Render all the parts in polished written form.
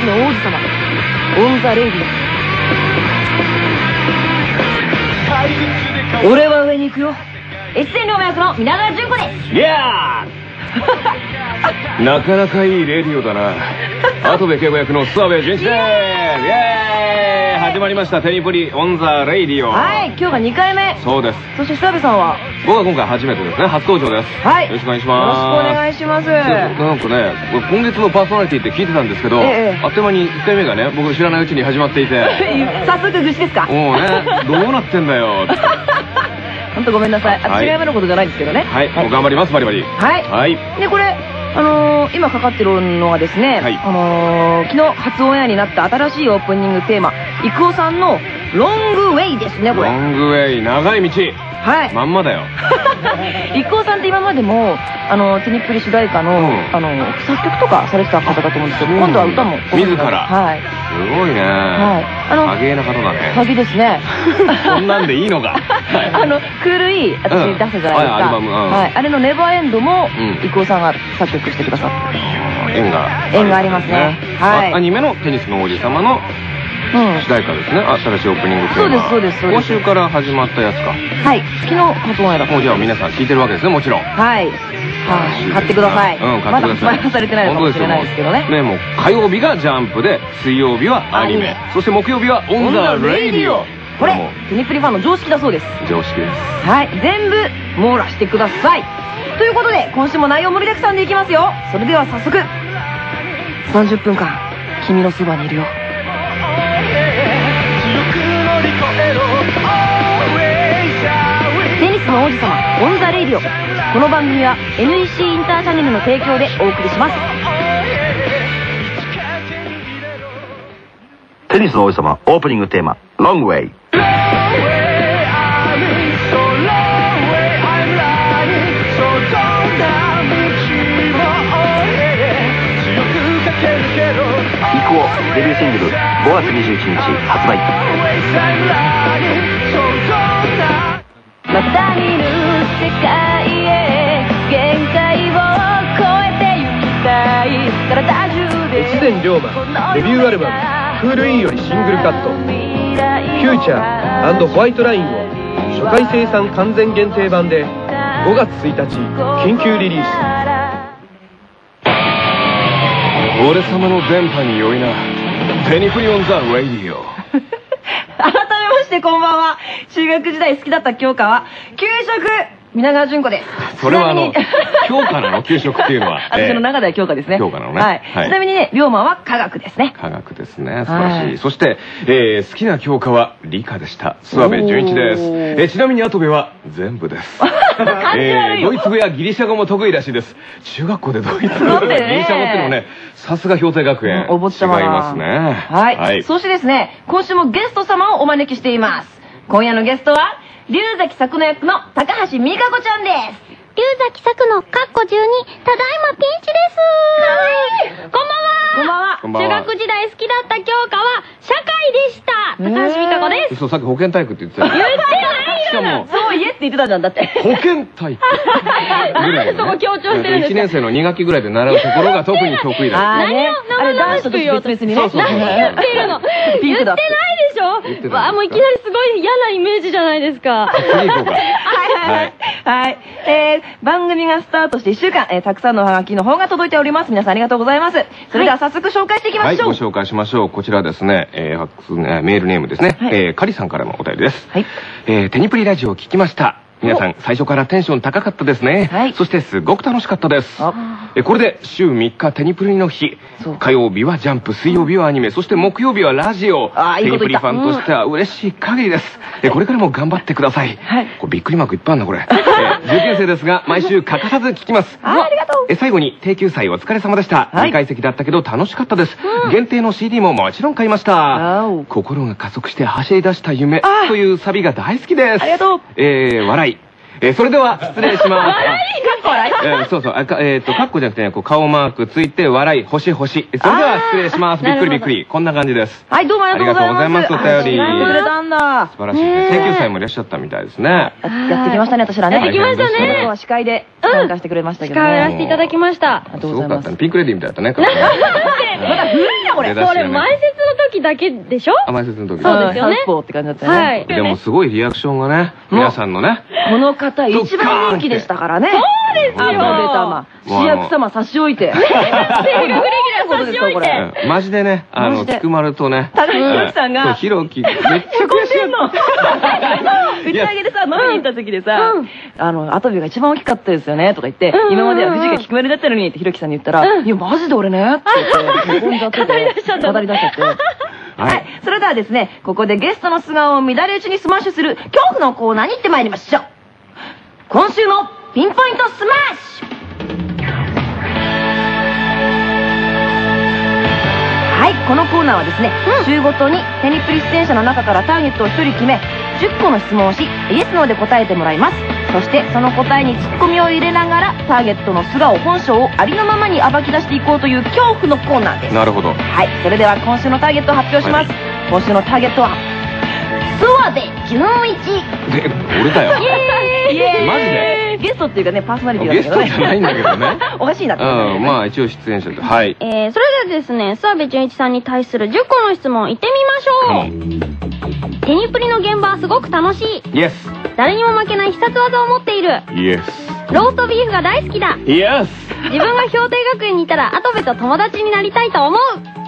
スの王子様、オン・ザ・レイディオ。俺は上に行くよ。越前両役の皆川淳子です。 いやーなかなかいいレディオだな。跡部警部役の諏訪部純一です。イエーイ、始まりましたテニプリオンザレイディオ。 はい、今日が2回目。 そうです。 そして諏訪部さんは僕は今回初めてですね、初登場です。 はい、 よろしくお願いします。 よろしくお願いします。 なんかね、今月のパーソナリティって聞いてたんですけど、あっという間に1回目がね、僕知らないうちに始まっていて早速愚痴ですか？ もうね、どうなってんだよ本当ごめんなさい。違い目のことじゃないんですけどね。 はい、もう頑張ります、バリバリ。 はい。で、これ今かかってるのはですね、昨日初オンエアになった新しいオープニングテーマ、郁夫さんのロングウェイですね、これ。 ロングウェイ、長い道。 はい。 まんまだよ。 郁夫さんって今までもテニプリ主題歌の作曲とかされてた方だと思うんですけど、今度は歌も自ら。 はい。 すごいね。はい。ハゲな方だね。 ハゲですね。 そんなんでいいのか。 クールイ私出すじゃないですか。 アルバム。 はい。あれのネバーエンドも郁夫さんが作曲してくださって。 縁がありますね。はい。 アニメのテニスの王子様の主題歌ですね。新しいオープニングテーマ。 そうです。 今週から始まったやつか。 はい。昨日発売だった。 もうじゃあ皆さん聞いてるわけですね、もちろん。 はい。買ってください。まだ発売はされてないのかもしれないですけどね。 ね、もう火曜日がジャンプで、水曜日はアニメ、そして木曜日はオンザレイディオ。 これテニプリファンの常識だそうです。 常識です。 はい。全部網羅してください。ということで今週も内容盛りだくさんでいきますよ。それでは早速30分間君のそばにいるよ。テニスの王子様オン・ザ・レイディオ。この番組は NEC インターチャネルの提供でお送りします。 テニスの王子様オープニングテーマロングウェイ。デビューシングル5月21日発売。 また見る世界へ限界を超えてゆきたい体中で。 越前龍馬デビューアルバム「クールイン」よりシングルカット「フューチャー&ホワイトライン」を初回生産完全限定版で5月1日緊急リリース。 俺様の電波に酔いなテニプリオンザレイディオ。 改めましてこんばんは。中学時代好きだった教科は給食、皆川淳子です。 それは教科なの？給食っていうのは私の中では教科ですね。 教科なのね。 はい。ちなみにね、龍馬は科学ですね。 科学ですね。素晴らしい。そして好きな教科は理科でした。諏訪部純一です。ちなみに跡部は全部です。ドイツ語やギリシャ語も得意らしいです。中学校でドイツ語、ギリシャ語っていうのもね、さすが氷定学園。 お坊ちゃま違いますね。 はい。そしてですね、今週もゲスト様をお招きしています。今夜のゲストは龍崎作の役の高橋美香子ちゃんです。 龍崎作のかっこ12、ただいまピンチです。こんばんは。 こんばんは。 中学時代好きだった教科は社会でした。高橋美香子です。 そう、さっき保健体育って言ってたよ。 言ってないしかもそう言えって言ってたじゃん、だって。 保健体育。 なんでそこ強調してるんですか？ 1年生の2学期ぐらいで習うところが特に得意だ。 何を生々しく言おうとしてるの？何言ってるの？言ってないでしょ？わあ、もういきなりすごい嫌なイメージじゃないですか。 次行こうか。 はい。番組がスタートして1週間、たくさんのおはがきの方が届いております。皆さんありがとうございます。それでは早速紹介していきましょう。 はい、ご紹介しましょう。こちらですね、メールネームですね。カリさんからのお便りです。はい。テニプリラジオを聞きました。皆さん最初からテンション高かったですね。はい。そしてすごく楽しかったです。これで週3日テニプリの日。火曜日はジャンプ、水曜日はアニメ、そして木曜日はラジオ。テニプリファンとしては嬉しい限りです。これからも頑張ってください。はい。これびっくりマークいっぱいあるな、これ。受験生ですが、毎週欠かさず聞きます。 ありがとう。 最後に、定休祭お疲れ様でした。2階席だったけど楽しかったです。限定の CD ももちろん買いました。心が加速して走り出した夢というサビが大好きです。 ありがとう。 笑い。それでは失礼します。 笑いかっこ笑い。 そうそう。かっこじゃなくてね、顔マークついて、笑い、星。それでは失礼します。びっくりびっくり。こんな感じです。 はい、どうもありがとうございます。 ありがとうございます。お便り。 やってくれたんだ。 素晴らしいね。定休祭もいらっしゃったみたいですね。 やってきましたね、私らね。 やってきましたね。 今日は司会で参加してくれましたけどね。 司会をやらせていただきました。 すごかったね。ピンクレディーみたいだったね。 まだ古いやこれ。 それ前説の時だけでしょ？ 前説の時。 そうですよね。 サウスポーって感じだったよね。 はい。 でもすごいリアクションがね、皆さんのね。 この方一番人気でしたからね。 そうですよ。 アトベ様、主役様差し置いて。 声楽レギュラー差し置いて。 マジでね、菊丸とね、 高木ひろきさんが、 ひろき、めっちゃ悔しいの。 打ち上げでさ、飲みに行った時でさ、アトベが一番大きかったですよね、とか言って、今までは藤が菊丸だったのにってひろきさんに言ったら、いや、マジで俺ね、って言って、へこんじゃってて、語り出しちゃって。はい。それではですね、ここでゲストの素顔を乱れ打ちにスマッシュする恐怖のコーナーに行ってまいりましょう。今週のピンポイントスマッシュ。はい、このコーナーはですね、週ごとにテニプリ出演者の中からターゲットを1人決め、10個の質問をし、イエスノーで答えてもらいます。そしてその答えにツッコミを入れながら、ターゲットの素顔本性をありのままに暴き出していこうという恐怖のコーナーです。 なるほど。 はい、それでは今週のターゲットを発表します。今週のターゲットは諏訪部純一。 俺だよ。マジでゲストっていうかね、パーソナリティなんだけどね。 ゲストじゃないんだけどね。 おかしいなって。 まあ一応出演者で。はい。 それではですね、諏訪部純一さんに対する10個の質問いってみましょう。テニプリの現場はすごく楽しい。 イエス。 誰にも負けない必殺技を持っている。 イエス。 ローストビーフが大好きだ。 イエス。 自分が氷定学園にいたらアトベと友達になりたいと思う。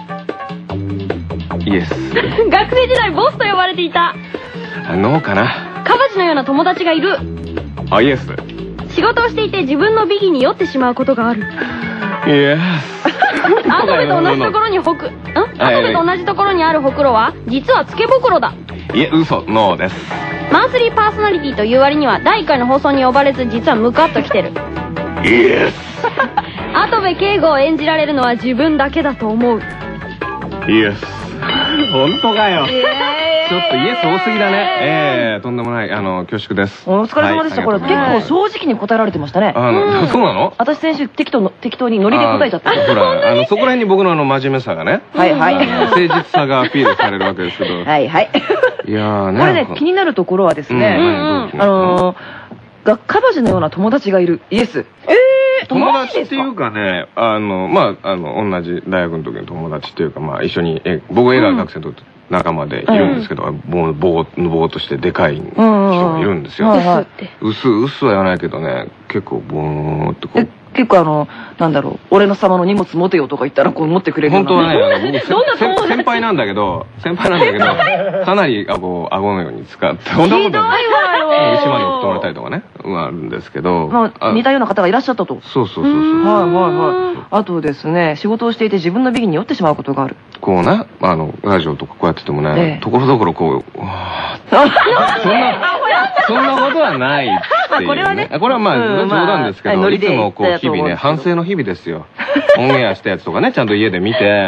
イエス。 学生時代ボスと呼ばれていた。 ノーかな。 カバチのような友達がいる。 イエス。 仕事をしていて自分の美技に酔ってしまうことがある。 イエス。 アトベと同じところにアトベと同じところにあるほくろは実はつけぼくろだ。 いえ、嘘、ノーです。 マンスリーパーソナリティという割には第1回の放送に呼ばれず実はムカッときてる。 イエス。 アトベ敬吾を演じられるのは自分だけだと思う。 イエス。本当かよ。ちょっとイエス多すぎだね。とんでもない、恐縮です。 お疲れ様でした。これ結構正直に答えられてましたね。 そうなの？ 私先週適当にノリで答えちゃった。 ほら、そこら辺に僕の真面目さがね。 はいはい。 誠実さがアピールされるわけですけど。 はいはい。 いやーね。 これね、気になるところはですね、カバジのような友達がいる。イエス。 友達っていうかね、まあ、同じ大学の時の友達っていうか、まあ、一緒に、僕映画学生の時仲間でいるんですけど、ぼーっとしてでかい人がいるんですよ。薄は言わないけどね、結構ぼーっとこう。 結構なんだろう、俺の様の荷物持てよとか言ったらこう持ってくれるような。 本当はね、僕先輩なんだけど、かなり顎のように使って、本当はひどいわよ。 牛まで送ってもらったりとかね、あるんですけど。 まあ、似たような方がいらっしゃったと。 そう。はいはい。あとですね、仕事をしていて自分の美技に酔ってしまうことがある。 こうね、ラジオとかこうやっててもね、ところどころこう、そんなことはないっていうね。これはまあ、冗談ですけど、いつもこう、日々ね、反省の日々ですよ。オンエアしたやつとかね、ちゃんと家で見て、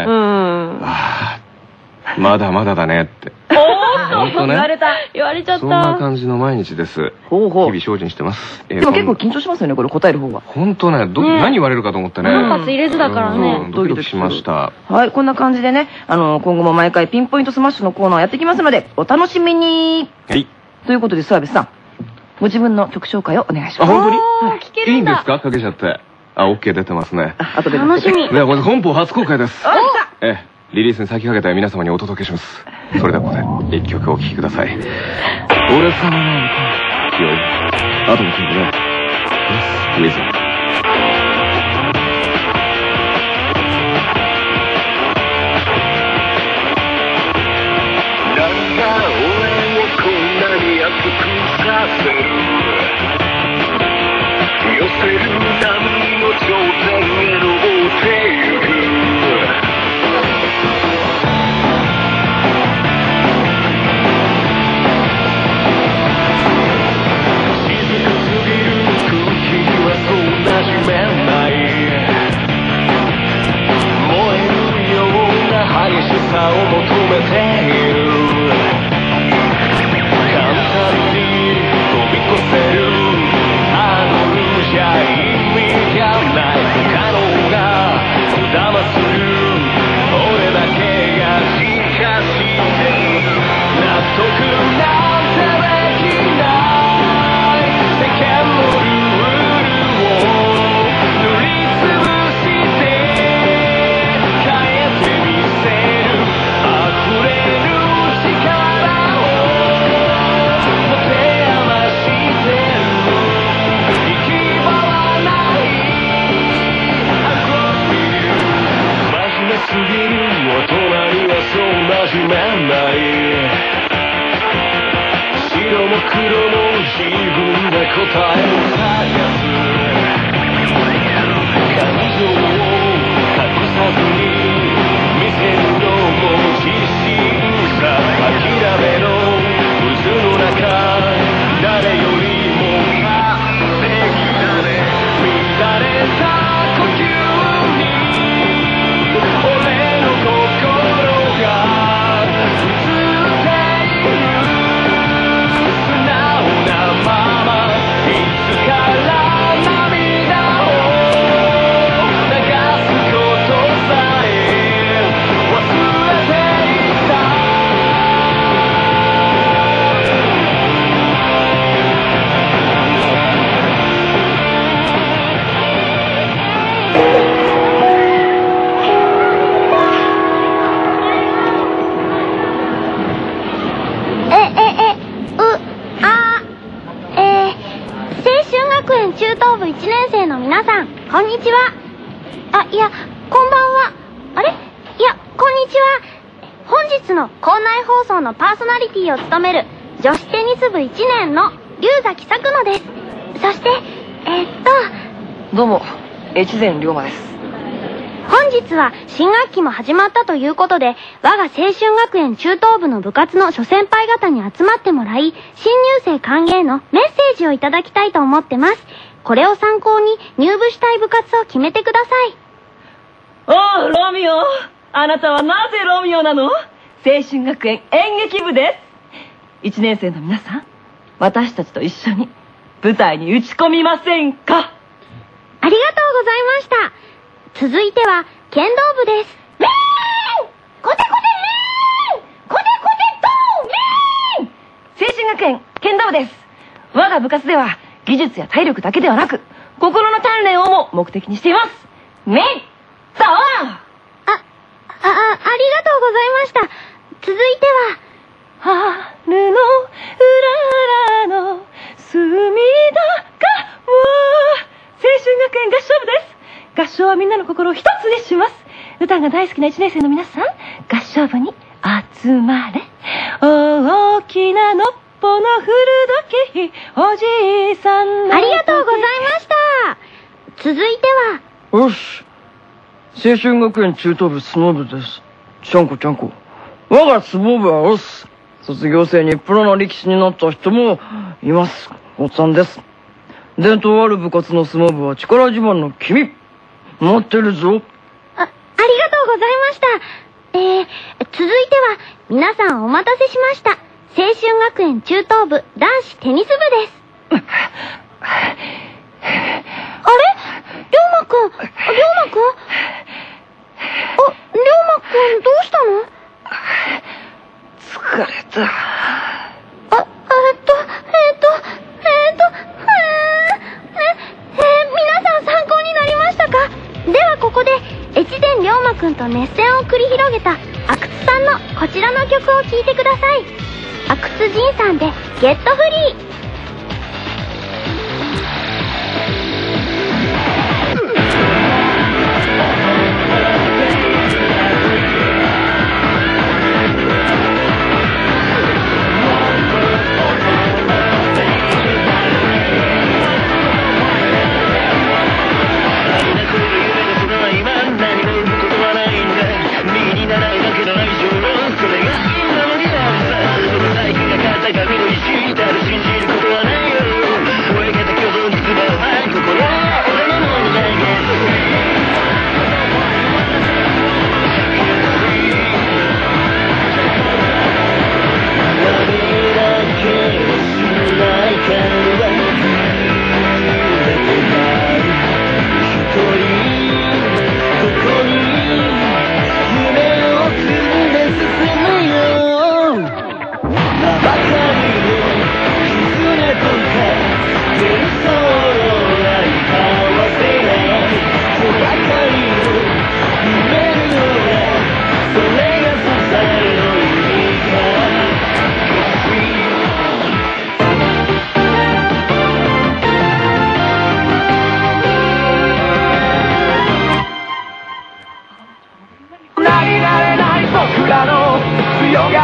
まだまだだねって。本当ね。 言われちゃった。 そんな感じの毎日です。日々精進してます。 でも結構緊張しますよね、これ答える方が。 本当ね、何言われるかと思ってね。 間髪入れずだからね。 ドキドキしました。 はい、こんな感じでね、今後も毎回ピンポイントスマッシュのコーナーをやっていきますので、お楽しみに。 はい。 ということで、諏訪部さん、ご自分の曲紹介をお願いします。 本当に？ 聞けるんだ。 いいんですか？かけちゃって。OK 出てますね。 後で楽しみ。 では、これ本邦初公開です。リリースに先駆けて皆様にお届けします。それではここで一曲お聴きください。俺様の清い。あとの曲ね。Yes, Wizard。 何が俺をこんなに熱くさせる？寄せる波の頂点へ登ってゆく。さを求めている。簡単に飛び越せるハードルじゃ意味がない。不可能が騙す俺だけが進化してる。納得なんてできない世間のルールを塗りつぶして変えてみせる。 こんにちは。いや、こんばんは。あれ？いや、こんにちは。本日の校内放送のパーソナリティを務める女子テニス部1年の龍崎咲野です。そして、 どうも、越前龍馬です。 本日は新学期も始まったということで、我が青春学園中等部の部活の諸先輩方に集まってもらい、新入生歓迎のメッセージをいただきたいと思ってます。これを参考に入部したい部活を決めてください。 おう、ロミオ。あなたはなぜロミオなの？青春学園演劇部です。1年生の皆さん、私たちと一緒に舞台に打ち込みませんか？ ありがとうございました。続いては剣道部です。メーン！コテコテメーン！コテコテドーメーン！ 青春学園剣道部です。我が部活では技術や体力だけではなく、心の鍛錬をも目的にしています。メイドー！ ありがとうございました。続いては、春のうららの隅田川。青春学園合唱部です。合唱はみんなの心を一つにします。歌が大好きな1年生の皆さん、合唱部に集まれ。大きなのっぽの古時計、おじいさんの。 ありがとうございました。続いては。よし。青春学園中等部相撲部です。ちゃんこちゃんこ。我が相撲部はオス。卒業生にプロの力士になった人もいます。おっさんです。伝統ある部活の相撲部は力自慢の君。待ってるぞ。 ありがとうございました。続いては、皆さんお待たせしました。青春学園中等部男子テニス部です。あれ？龍馬くん。龍馬くん？龍馬くんどうしたの？ 疲れた。 皆さん参考になりましたか？ではここで、越前龍馬くんと熱戦を繰り広げた阿久津さんのこちらの曲を聴いてください。阿久津仁さんでゲットフリー。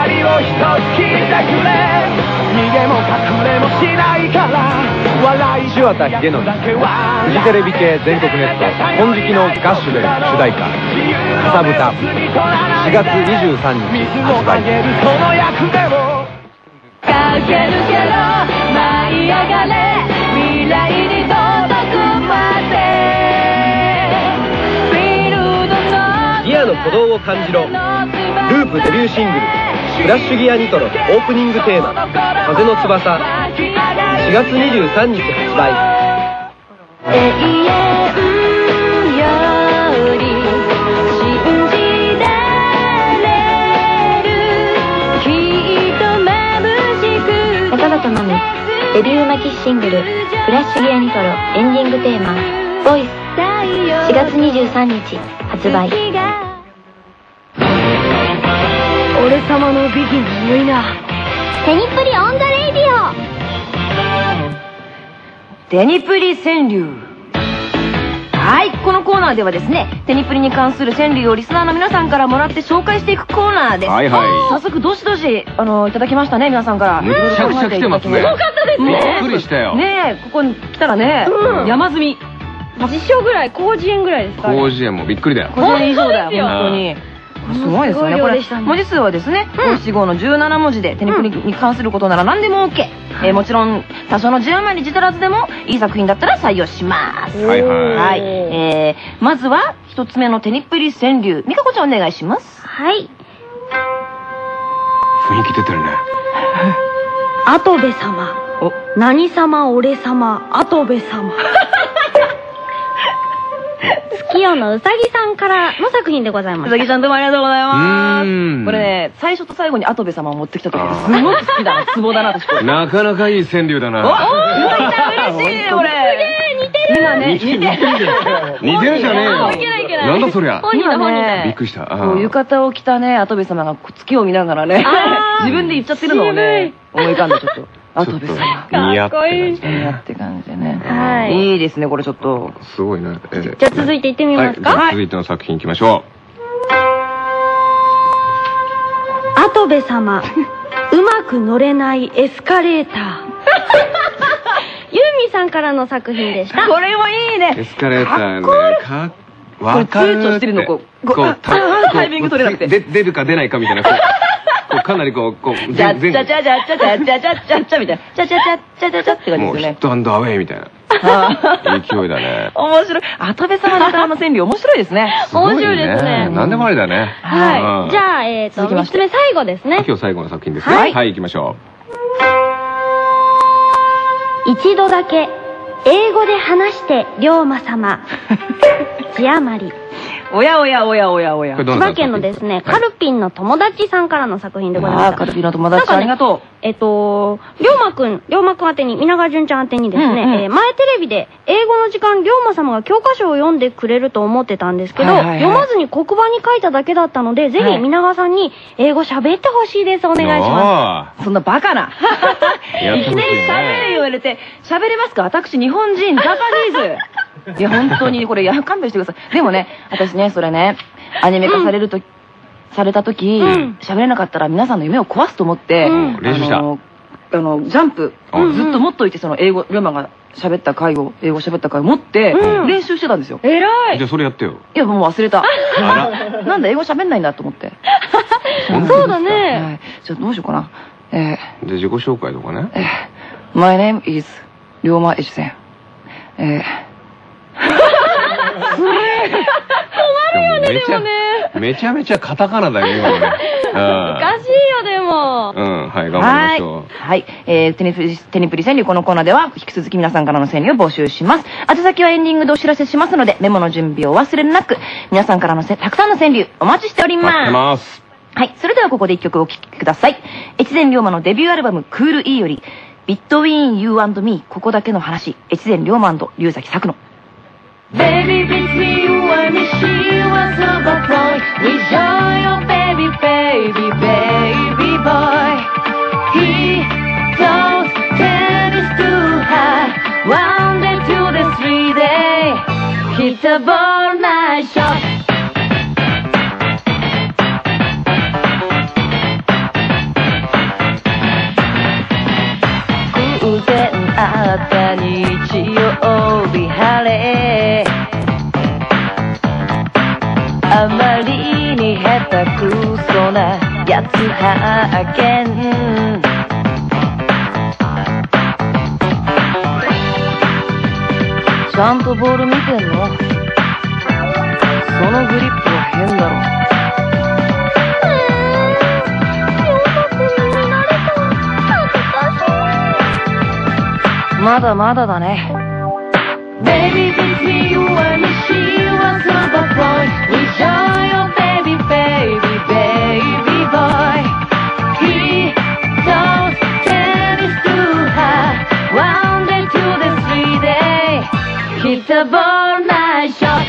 逃げも隠れもしないから笑い岸和田秀則、フジテレビ系全国ネット金色のガッシュベル主題歌「かさぶた」4月23日発売。 駆け抜けろ舞い上がれ未来に届くまでフィールドのギアの鼓動を感じろ。ループデビューシングル「フラッシュギアニトロ」オープニングテーマ「風の翼」4月23日発売。 永遠より信じられるきっと眩しく中畑真美デビューマキシシングル「フラッシュギアニトロ」エンディングテーマ「ボイス」4月23日発売。 俺様のビギンのいなテニプリオンザレイディオ。 テニプリ川柳。はい、このコーナーではですね、テニプリに関する川柳をリスナーの皆さんからもらって紹介していくコーナーです。 はいはい早速どしどしいただきましたね、皆さんから。 めちゃくちゃ来てますね。 すごかったですね。 びっくりしたよ。 ねえ、ここに来たらね、山積み。 実証ぐらい広辞苑ぐらいですか。 広辞苑もびっくりだよ。 50円以上だよ、本当に。すごいですよね。これ文字数はですね、五七五の17文字でテニプリに関することなら何でも OK。もちろん多少の字余り字足らずでもいい作品だったら採用します。 はいはい。 はい。まずは一つ目のテニプリ川柳、美香子ちゃんお願いします。 はい。 雰囲気出てるね。 跡部様。何様俺様跡部様。月夜のうさぎさんからの作品でございます。 うさぎちゃんどうもありがとうございます。これね、最初と最後に跡部様を持ってきた時すごく好きだな、ツボだな、私これ。 なかなかいい川柳だな。 嬉しいね、これ。似てる。今ね、似てる。 似てるじゃねえよ。なんだそりゃ。 今ね、 びっくりした。 浴衣を着たね、跡部様が月を見ながらね、自分で言っちゃってるのをね、思い浮かんでちょっと。跡部様。 似合って感じ。 似合って感じでね。 はい。 いいですね、これちょっと。 すごいね。 じゃあ続いていってみますか。 続いての作品いきましょう。跡部様、うまく乗れないエスカレーター。ユーミさんからの作品でした。 これもいいね。 エスカレーターね。 わかる。これ躊躇してるの、こう、タイミング取れなくて。 出るか出ないかみたいな。かなりこう、 じゃっちゃちゃちゃちゃちゃちゃちゃちゃちゃみたいな。ちゃちゃちゃちゃちゃちゃって感じですよね。 もうヒットアンドアウェイみたいな。勢いだね。 面白い。跡部様の歌の川柳面白いですね。 面白いですね。 何でもありだね。 はい。じゃあ、3つ目最後ですね。 今日最後の作品ですね。はい、行きましょう。一度だけ、英語で話して、龍馬様。字余り。 おやおやおやおやおや。 千葉県のですね、カルピンの友達さんからの作品でございます。 カルピンの友達さんありがとう。 龍馬くん宛てに、皆川淳ちゃん宛てにですね、前テレビで英語の時間、龍馬様が教科書を読んでくれると思ってたんですけど、読まずに黒板に書いただけだったので、ぜひ皆川さんに英語喋ってほしいです。お願いします。 そんなバカな。いきなり喋れ言われて、喋れますか？私、日本人、ジャパニーズ。いや、本当に、これ、勘弁してください。でもね、私ね、それね、アニメ化された時、喋れなかったら皆さんの夢を壊すと思って、 練習した。 ジャンプ、ずっと持っといて、その英語、龍馬が喋った回を、英語喋った回を持って、練習してたんですよ。 偉い。 じゃあそれやってよ。 いや、もう忘れた。なんだ、英語喋んないんだと思って。 そうだね。 じゃあどうしようかな。 で、自己紹介とかね。 My name is 龍馬越前。 めちゃめちゃカタカナだよ、今のね。 難しいよ、でも。 はい、頑張りましょう。 はい。テニプリ川柳、このコーナーでは、引き続き皆さんからの川柳を募集します。宛先はエンディングでお知らせしますので、メモの準備をお忘れなく、皆さんからのたくさんの川柳、お待ちしております。 待ってます。 はい。それではここで一曲お聴きください。越前龍馬のデビューアルバム、クール E より、Between You and Me、ここだけの話、越前龍馬龍崎作野。 Baby, between you and me, she was overflowing with joy, oh baby, baby, baby boy. He throws tennis too high, 1 day, 2 day, 3 day, hit the ball, nice shot. 偶然会った日あまりに下手くそなやつ発見。ちゃんとボール見てんの？そのグリップは変だろ。まだまだだね。Baby, with me, you and me, she was number boy. We show your baby, baby, baby boy. He does tennis to her. One day, two day, 3 day. Hit the ball, nice shot.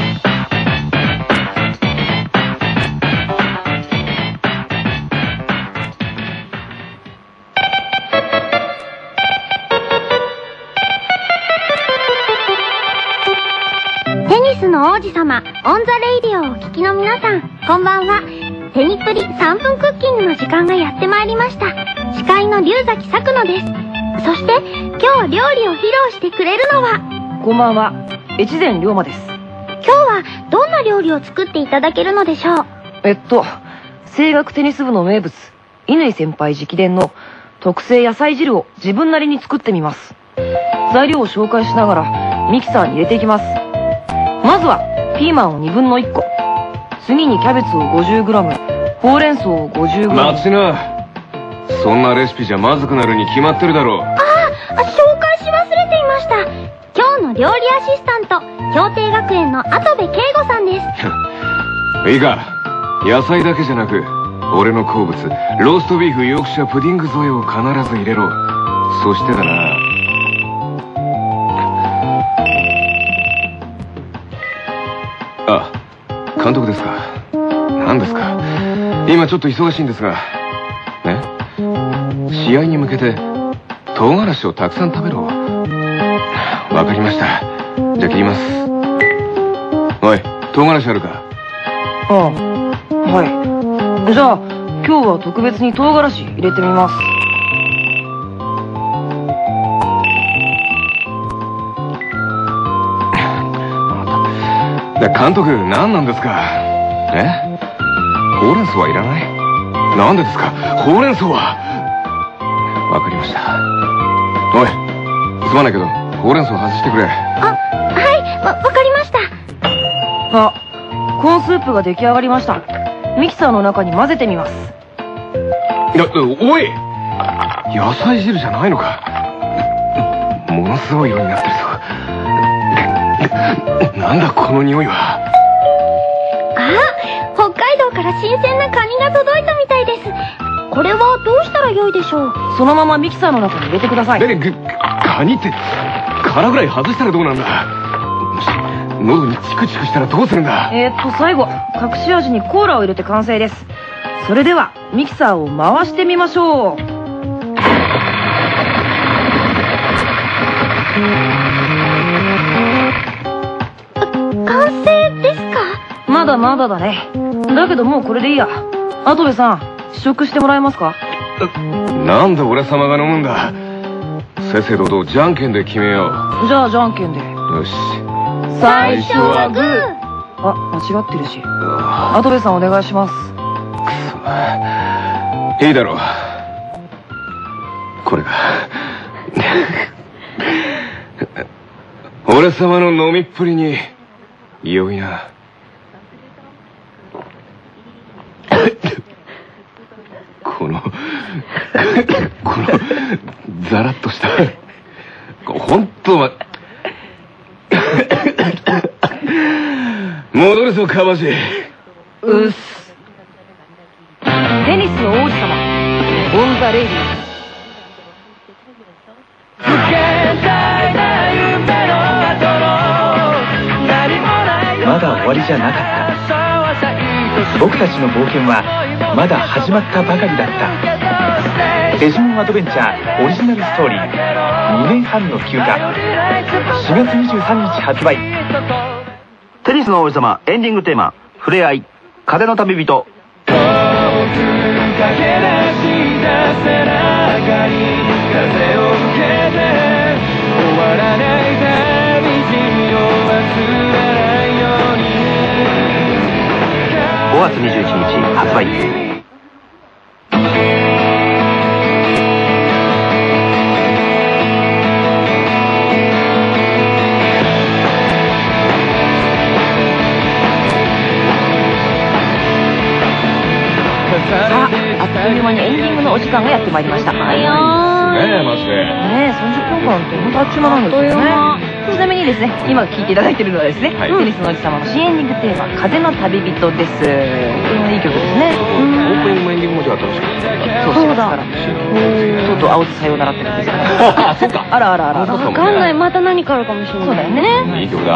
テニスの王子様、オンザレイディオをお聞きの皆さん、こんばんは。テニプリ3分クッキングの時間がやってまいりました。司会の龍崎さくのです。そして、今日は料理を披露してくれるのは、 こんばんは、越前龍馬です。 今日はどんな料理を作っていただけるのでしょう？ 声楽テニス部の名物、乾先輩直伝の特製野菜汁を自分なりに作ってみます。材料を紹介しながらミキサーに入れていきます。まずはピーマンを1/2個、次にキャベツを 50g、 ほうれん草を 50g。 待ちな、そんなレシピじゃまずくなるに決まってるだろう。 紹介し忘れていました。今日の料理アシスタント、氷定学園の跡部圭吾さんです。 いいか、野菜だけじゃなく俺の好物ローストビーフヨークシャプディング添えを必ず入れろ。そしてだな、あ、監督ですか。何ですか。今ちょっと忙しいんですがね。試合に向けて唐辛子をたくさん食べろ。わかりました。じゃあ切ります。おい、唐辛子あるか。 ああ、はい。じゃあ今日は特別に唐辛子入れてみます。 監督、何なんですか。ほうれん草はいらない。なんでですか、ほうれん草は。わかりました。おい、すまないけどほうれん草外してくれ。 わかりました。 コーンスープが出来上がりました。ミキサーの中に混ぜてみます。 おい、野菜汁じゃないのか。ものすごい色になってるぞ。なんだこの匂いは。 北海道から新鮮なカニが届いたみたいです。これはどうしたらよいでしょう？ そのままミキサーの中に入れてください。 カニって殻ぐらい外したらどうなんだ。喉にチクチクしたらどうするんだ。 最後隠し味にコーラを入れて完成です。それではミキサーを回してみましょう。 完成ですか？ まだまだだね。だけどもうこれでいいや。跡部さん、試食してもらえますか？ なんで俺様が飲むんだ。正々堂々じゃんけんで決めよう。じゃあじゃんけんで。 よし。 最初はグー。 間違ってるし。跡部さんお願いします。 くそ、いいだろう。これが俺様の飲みっぷりに良いな。このザラッとした本当は戻るぞカバジ。 うっす。テニスの王子様、オンザレイディー。 まだ終わりじゃなかった。僕たちの冒険はまだ始まったばかりだった。デジモンアドベンチャーオリジナルストーリー2年半の休暇、4月23日発売。 テニスの王子様エンディングテーマ、触れ合い、風の旅人。遠く駆け出した背中に風を受けて、終わらない旅路を忘れないように。 月21日発売。 あっという間にエンディングのお時間がやってまいりました。 ねえ、マジで。 ねえ、30分間って本当あっちゅう間なんですよね。ちなみにですね、今聴いていただいているのはですね、テニスの王子様の新エンディングテーマ、風の旅人です。いい曲ですね。 オープニングもエンディングもじゃあ楽しかった。 そうだ。とうとう青とさようならってるんですから。 あ、そうか。 あらあらあら。 わかんない。また何かあるかもしれない。 そうだよね。 いい曲だ。 はい。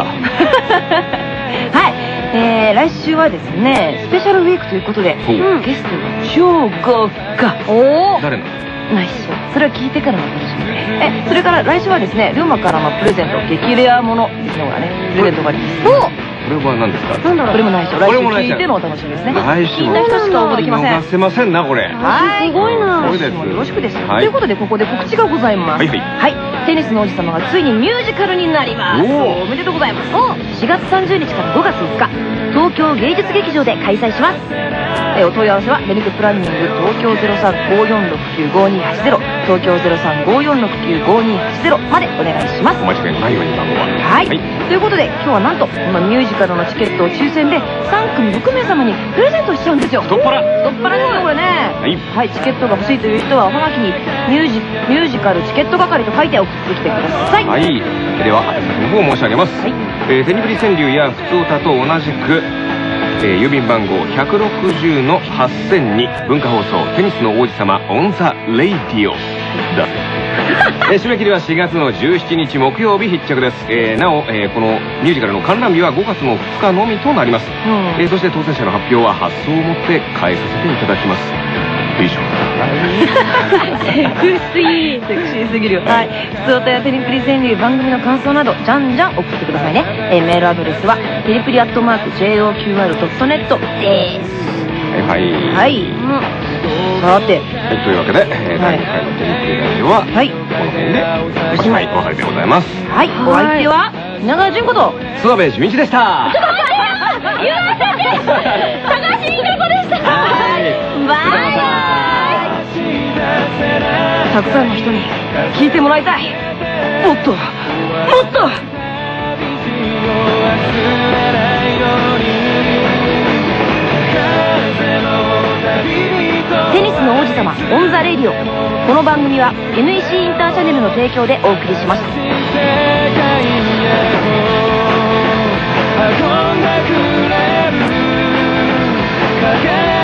来週はですね、スペシャルウィークということで、ゲストが超豪華。 誰なの？ ないっしょ。それは聞いてからの楽しみ。それから来週はですね、龍馬からのプレゼント、激レアものですね、ほらね、プレゼントがあります。 これは何ですか？ なんだろう。これもないっしょ。来週聞いてのお楽しみですね。 来週も。 聞いた人しか応募できません。 逃せませんな、これ。 はい。 すごいな。 来週もよろしくです。ということで、ここで告知がございます。はい。テニスの王子様がついにミュージカルになります。おめでとうございます。4月30日から5月5日、東京芸術劇場で開催します。お問い合わせはメルクプランニング東京 0354695280 東京 0354695280 までお願いします。 お間違いのないように番号は。 はい。ということで今日はなんとこのミュージカルのチケットを抽選で3組6名様にプレゼントしちゃうんですよ。 太っ腹ですよこれね。はい。チケットが欲しいという人はおはがきにミュージカルチケット係と書いて送ってきてください。 はい。では宛先の方を申し上げます。テニプリ川柳やふつおたと同じく郵便番号160-8000に文化放送テニスの王子様オンザレイディオだ。締め切りは4月の17日木曜日必着です。なお、このミュージカルの観覧日は5月の2日のみとなります。そして当選者の発表は発送をもって返させていただきます。以上。 セクシーすぎるよ。はい。普通歌やテニプリ川柳番組の感想などじゃんじゃん送ってくださいね。メールアドレスはテニプリ@JOQR.net です。 はい。 さて。 というわけで、第2回のテニプリラジオは、この辺でおしまい、お別れでございます。 はい。お相手は、稲川淳子と、 諏訪部純一でした。 ちょっと待って言わせて高橋美香子でした。バイバイ。 たくさんの人に聞いてもらいたい。もっとテニスの王子様オンザレイディオ。この番組は NEC インターチャネルの提供でお送りしました。 運んでくれる